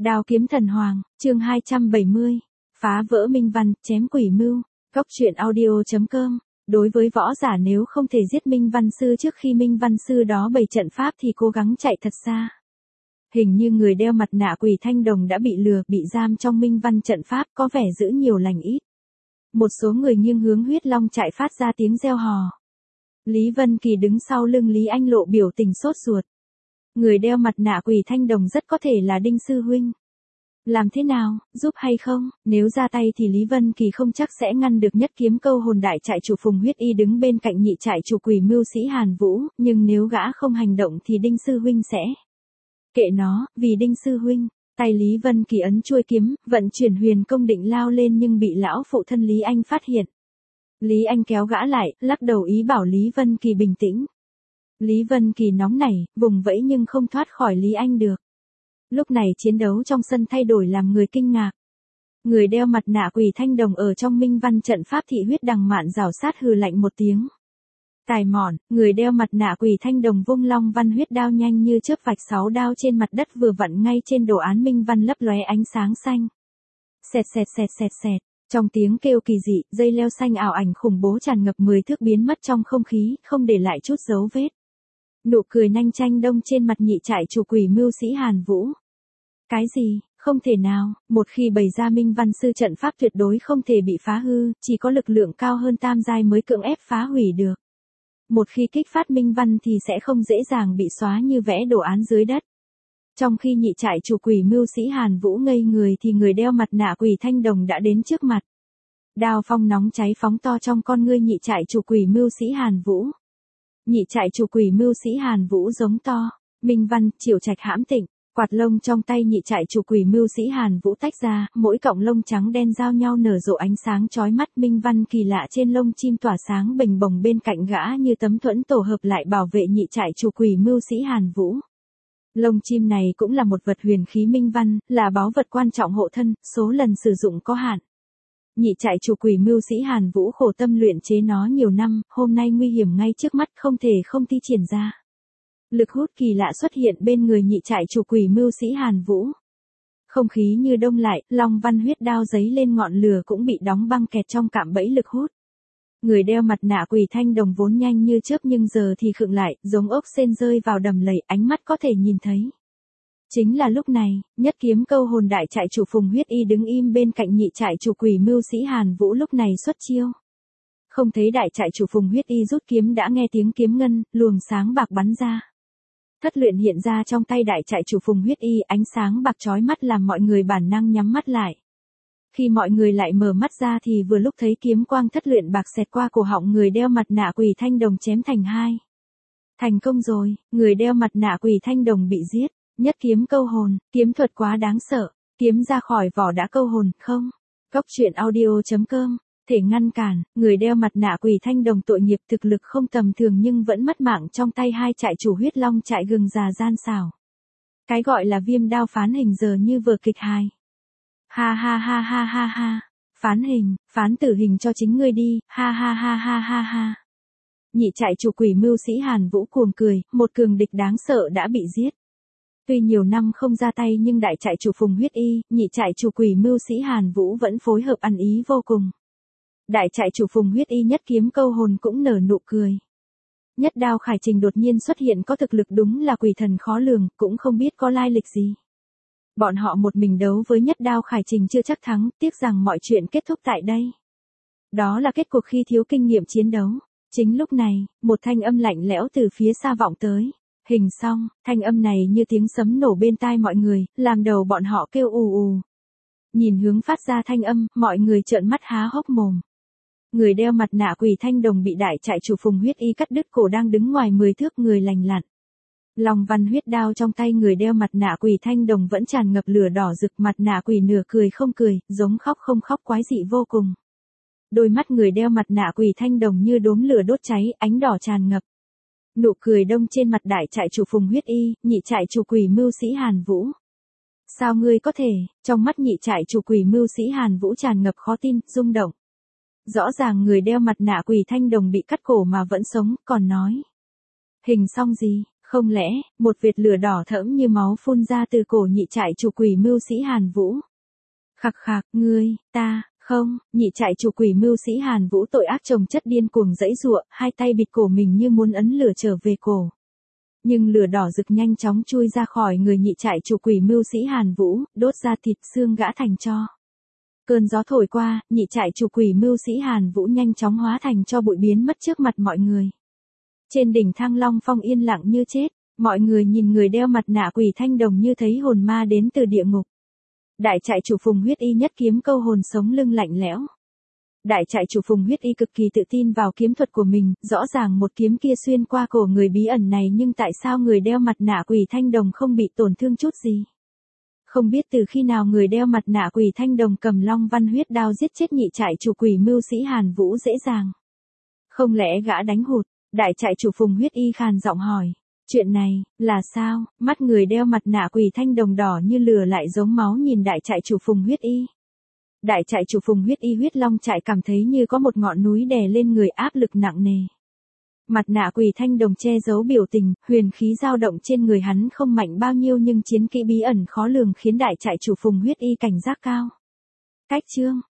Đao kiếm thần hoàng, chương 270. Phá vỡ minh văn, chém quỷ mưu. Góc truyện audio.com. Đối với võ giả nếu không thể giết minh văn sư trước khi minh văn sư đó bày trận pháp thì cố gắng chạy thật xa. Hình như người đeo mặt nạ quỷ thanh đồng đã bị lừa, bị giam trong minh văn trận pháp, có vẻ giữ nhiều lành ít. Một số người nghiêng hướng huyết long chạy phát ra tiếng reo hò. Lý Vân Kỳ đứng sau lưng Lý Anh lộ biểu tình sốt ruột. Người đeo mặt nạ quỷ thanh đồng rất có thể là Đinh sư huynh. Làm thế nào, giúp hay không? Nếu ra tay thì Lý Vân Kỳ không chắc sẽ ngăn được nhất kiếm câu hồn đại trại chủ Phùng Huyết Y đứng bên cạnh nhị trại chủ quỷ mưu sĩ Hàn Vũ, nhưng nếu gã không hành động thì Đinh sư huynh sẽ. Kệ nó, vì Đinh sư huynh. Tay Lý Vân Kỳ ấn chuôi kiếm, vận chuyển huyền công định lao lên nhưng bị lão phụ thân Lý Anh phát hiện. Lý Anh kéo gã lại, lắc đầu ý bảo Lý Vân Kỳ bình tĩnh. Lý Vân Kỳ nóng nảy, vùng vẫy nhưng không thoát khỏi Lý Anh được. Lúc này chiến đấu trong sân thay đổi làm người kinh ngạc. Người đeo mặt nạ quỷ thanh đồng ở trong minh văn trận pháp thị huyết đằng mạn rảo sát hừ lạnh một tiếng. Tài mọn, người đeo mặt nạ quỷ thanh đồng vung long văn huyết đao nhanh như chớp vạch 6 đao trên mặt đất vừa vặn ngay trên đồ án minh văn lấp lóe ánh sáng xanh. Xẹt xẹt xẹt xẹt xẹt. Trong tiếng kêu kỳ dị, dây leo xanh ảo ảnh khủng bố tràn ngập 10 thước biến mất trong không khí, không để lại chút dấu vết. Nụ cười nanh chanh đông trên mặt nhị trại chủ quỷ mưu sĩ Hàn Vũ. Cái gì, không thể nào, một khi bày ra minh văn sư trận pháp tuyệt đối không thể bị phá hư, chỉ có lực lượng cao hơn tam giai mới cưỡng ép phá hủy được. Một khi kích phát minh văn thì sẽ không dễ dàng bị xóa như vẽ đồ án dưới đất. Trong khi nhị trại chủ quỷ mưu sĩ Hàn Vũ ngây người thì người đeo mặt nạ quỷ thanh đồng đã đến trước mặt. Đao phong nóng cháy phóng to trong con ngươi nhị trại chủ quỷ mưu sĩ Hàn Vũ. Nhị trại chủ quỷ mưu sĩ Hàn Vũ giống to, minh văn, triệu trạch hãm tịnh, quạt lông trong tay nhị trại chủ quỷ mưu sĩ Hàn Vũ tách ra, mỗi cọng lông trắng đen giao nhau nở rộ ánh sáng chói mắt, minh văn kỳ lạ trên lông chim tỏa sáng bềnh bồng bên cạnh gã như tấm thuẫn tổ hợp lại bảo vệ nhị trại chủ quỷ mưu sĩ Hàn Vũ. Lông chim này cũng là một vật huyền khí minh văn, là báu vật quan trọng hộ thân, số lần sử dụng có hạn. Nhị trại chủ quỷ mưu sĩ Hàn Vũ khổ tâm luyện chế nó nhiều năm, hôm nay nguy hiểm ngay trước mắt không thể không thi triển ra. Lực hút kỳ lạ xuất hiện bên người nhị trại chủ quỷ mưu sĩ Hàn Vũ. Không khí như đông lại, long văn huyết đao giấy lên ngọn lửa cũng bị đóng băng kẹt trong cạm bẫy lực hút. Người đeo mặt nạ quỷ thanh đồng vốn nhanh như chớp nhưng giờ thì khựng lại, giống ốc sên rơi vào đầm lầy, ánh mắt có thể nhìn thấy. Chính là lúc này, nhất kiếm câu hồn đại trại chủ Phùng Huyết Y đứng im bên cạnh nhị trại chủ quỷ mưu sĩ Hàn Vũ lúc này xuất chiêu. Không thấy đại trại chủ Phùng Huyết Y rút kiếm đã nghe tiếng kiếm ngân, luồng sáng bạc bắn ra. Thất luyện hiện ra trong tay đại trại chủ Phùng Huyết Y, ánh sáng bạc chói mắt làm mọi người bản năng nhắm mắt lại. Khi mọi người lại mở mắt ra thì vừa lúc thấy kiếm quang thất luyện bạc xẹt qua cổ họng người đeo mặt nạ quỷ thanh đồng chém thành hai. Thành công rồi, người đeo mặt nạ quỷ thanh đồng bị giết. Nhất kiếm câu hồn, kiếm thuật quá đáng sợ, kiếm ra khỏi vỏ đã câu hồn, không? Góc truyện audio.com, thể ngăn cản, người đeo mặt nạ quỷ thanh đồng tội nghiệp thực lực không tầm thường nhưng vẫn mất mạng trong tay hai trại chủ huyết long trại gừng già gian xảo. Cái gọi là viêm đao phán hình giờ như vở kịch hài. Ha ha ha ha ha ha, phán hình, phán tử hình cho chính ngươi đi, ha ha ha ha ha ha. Nhị trại chủ quỷ mưu sĩ Hàn Vũ cuồng cười, một cường địch đáng sợ đã bị giết. Tuy nhiều năm không ra tay nhưng đại trại chủ Phùng Huyết Y, nhị trại chủ quỷ mưu sĩ Hàn Vũ vẫn phối hợp ăn ý vô cùng. Đại trại chủ Phùng Huyết Y nhất kiếm câu hồn cũng nở nụ cười. Nhất đao khải trình đột nhiên xuất hiện có thực lực đúng là quỷ thần khó lường, cũng không biết có lai lịch gì. Bọn họ một mình đấu với nhất đao khải trình chưa chắc thắng, tiếc rằng mọi chuyện kết thúc tại đây. Đó là kết cuộc khi thiếu kinh nghiệm chiến đấu. Chính lúc này, một thanh âm lạnh lẽo từ phía xa vọng tới. Hình xong, thanh âm này như tiếng sấm nổ bên tai mọi người, làm đầu bọn họ kêu ù ù. Nhìn hướng phát ra thanh âm, mọi người trợn mắt há hốc mồm. Người đeo mặt nạ quỷ thanh đồng bị đại trại chủ Phùng Huyết Y cắt đứt cổ đang đứng ngoài 10 thước người lành lặn. Long văn huyết đao trong tay người đeo mặt nạ quỷ thanh đồng vẫn tràn ngập lửa đỏ rực, mặt nạ quỷ nửa cười không cười, giống khóc không khóc quái dị vô cùng. Đôi mắt người đeo mặt nạ quỷ thanh đồng như đốm lửa đốt cháy, ánh đỏ tràn ngập. Nụ cười đông trên mặt đại trại chủ Phùng Huyết Y, nhị trại chủ quỷ mưu sĩ Hàn Vũ. Sao ngươi có thể? Trong mắt nhị trại chủ quỷ mưu sĩ Hàn Vũ tràn ngập khó tin, rung động. Rõ ràng người đeo mặt nạ quỷ thanh đồng bị cắt cổ mà vẫn sống, còn nói. Hình xong gì? Không lẽ, một vệt lửa đỏ thẫm như máu phun ra từ cổ nhị trại chủ quỷ mưu sĩ Hàn Vũ. Khặc khạc, ngươi, ta, không, nhị trại chủ quỷ mưu sĩ Hàn Vũ tội ác chồng chất điên cuồng giãy giụa, hai tay bịt cổ mình như muốn ấn lửa trở về cổ. Nhưng lửa đỏ rực nhanh chóng chui ra khỏi người nhị trại chủ quỷ mưu sĩ Hàn Vũ, đốt ra thịt xương gã thành tro. Cơn gió thổi qua, nhị trại chủ quỷ mưu sĩ Hàn Vũ nhanh chóng hóa thành tro bụi biến mất trước mặt mọi người. Trên đỉnh Thăng Long Phong yên lặng như chết, mọi người nhìn người đeo mặt nạ quỷ thanh đồng như thấy hồn ma đến từ địa ngục. Đại trại chủ Phùng Huyết Y nhất kiếm câu hồn sống lưng lạnh lẽo. Đại trại chủ Phùng Huyết Y cực kỳ tự tin vào kiếm thuật của mình, rõ ràng một kiếm kia xuyên qua cổ người bí ẩn này nhưng tại sao người đeo mặt nạ quỷ thanh đồng không bị tổn thương chút gì? Không biết từ khi nào người đeo mặt nạ quỷ thanh đồng cầm Long Văn huyết đao giết chết nhị trại chủ quỷ mưu sĩ Hàn Vũ dễ dàng. Không lẽ gã đánh hụt? Đại trại chủ Phùng Huyết Y khàn giọng hỏi. Chuyện này, là sao? Mắt người đeo mặt nạ quỷ thanh đồng đỏ như lửa lại giống máu nhìn đại trại chủ Phùng Huyết Y. Đại trại chủ Phùng Huyết Y huyết long trại cảm thấy như có một ngọn núi đè lên người áp lực nặng nề. Mặt nạ quỷ thanh đồng che giấu biểu tình, huyền khí dao động trên người hắn không mạnh bao nhiêu nhưng chiến kỹ bí ẩn khó lường khiến đại trại chủ Phùng Huyết Y cảnh giác cao. Cách chương